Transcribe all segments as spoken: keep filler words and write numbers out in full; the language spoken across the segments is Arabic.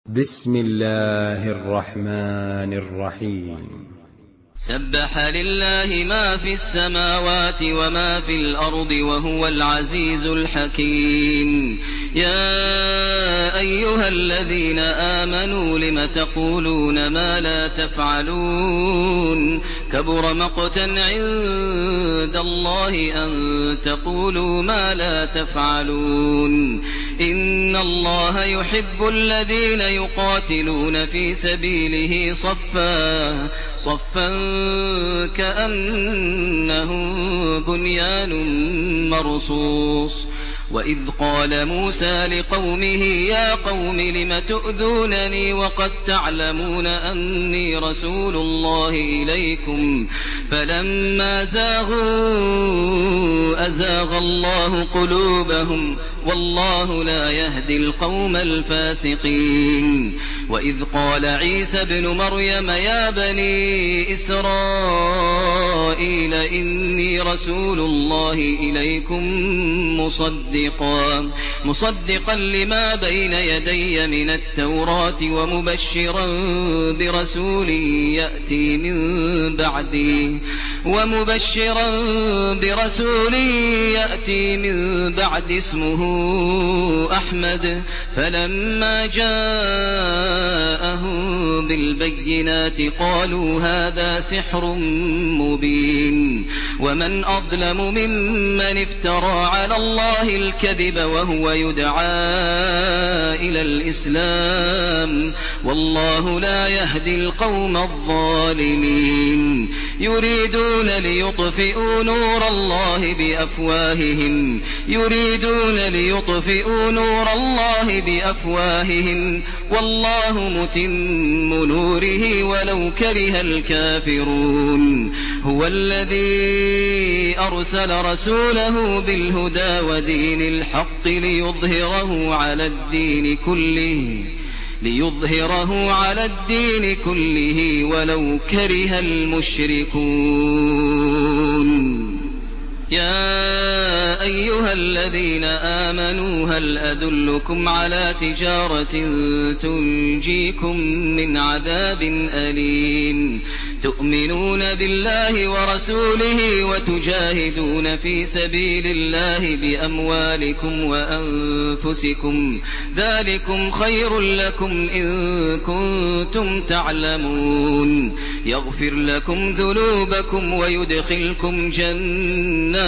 بسم الله الرحمن الرحيم. سبح لله ما في السماوات وما في الأرض وهو العزيز الحكيم. يا أيها الذين آمنوا لم تقولون ما لا تفعلون كبر مقتا عند الله أن تقولوا ما لا تفعلون. إن الله يحب الذين يقاتلون في سبيله صفا صفا كأنهم بنيان مرصوص. وإذ قال موسى لقومه يا قوم لم تؤذونني وقد تعلمون أني رسول الله إليكم فلما زاغوا أزاغ الله قلوبهم والله لا يهدي القوم الفاسقين. وإذ قال عيسى ابن مريم يا بني إسرائيل إني رسول الله إليكم مصدقا مصدقا لما بين يدي من التوراة ومبشرا برسول يأتي من بعدي ومبشرا برسول يأتي من بعد اسمه أحمد. فلما جاءهم بالبينات قالوا هذا سحر مبين. ومن أظلم ممن افترى على الله الكذب وهو يدعى إلى الإسلام والله لا يهدي القوم الظالمين. يريدون ليطفئوا نور الله بأفواههم يريدون ليطفئوا نور الله بأفواههم والله متم نوره ولو كره الكافرون. هو الذي أرسل رسوله بالهدى ودين الحق ليظهره على الدين كله ليظهره على الدين كله ولو كره المشركون. يا أيها الذين آمنوا هل أدلكم على تجارة تنجيكم من عذاب أليم تؤمنون بالله ورسوله وتجاهدون في سبيل الله بأموالكم وأنفسكم ذلكم خير لكم إن كنتم تعلمون. يغفر لكم ذنوبكم ويدخلكم جنات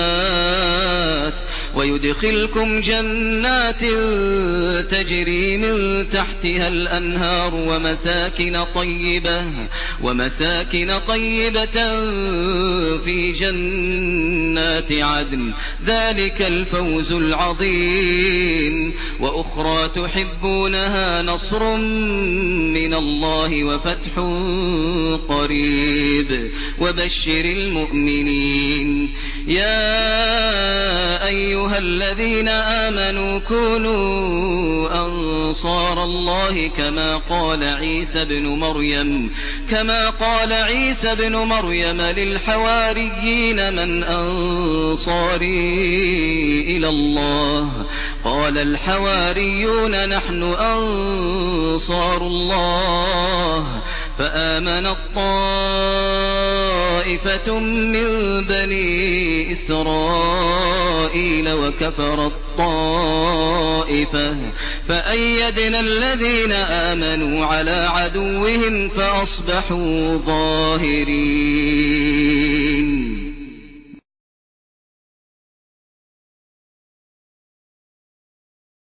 ويدخلكم جنات تجري من تحتها الأنهار ومساكن طيبة ومساكن طيبة في جنات عدن ذلك الفوز العظيم. وأخرى تحبونها نصر من الله وفتح قريب وبشر المؤمنين. يا أيها الذين آمنوا كونوا أنصار الله كما قال عيسى ابن مريم كما قال عيسى ابن مريم للحواريين من أنصاري إلى الله قال الحواريون نحن أنصار الله. فآمنت طائفة من بني إسرائيل وكفرت طائفة فأيدنا الذين آمنوا على عدوهم فأصبحوا ظاهرين.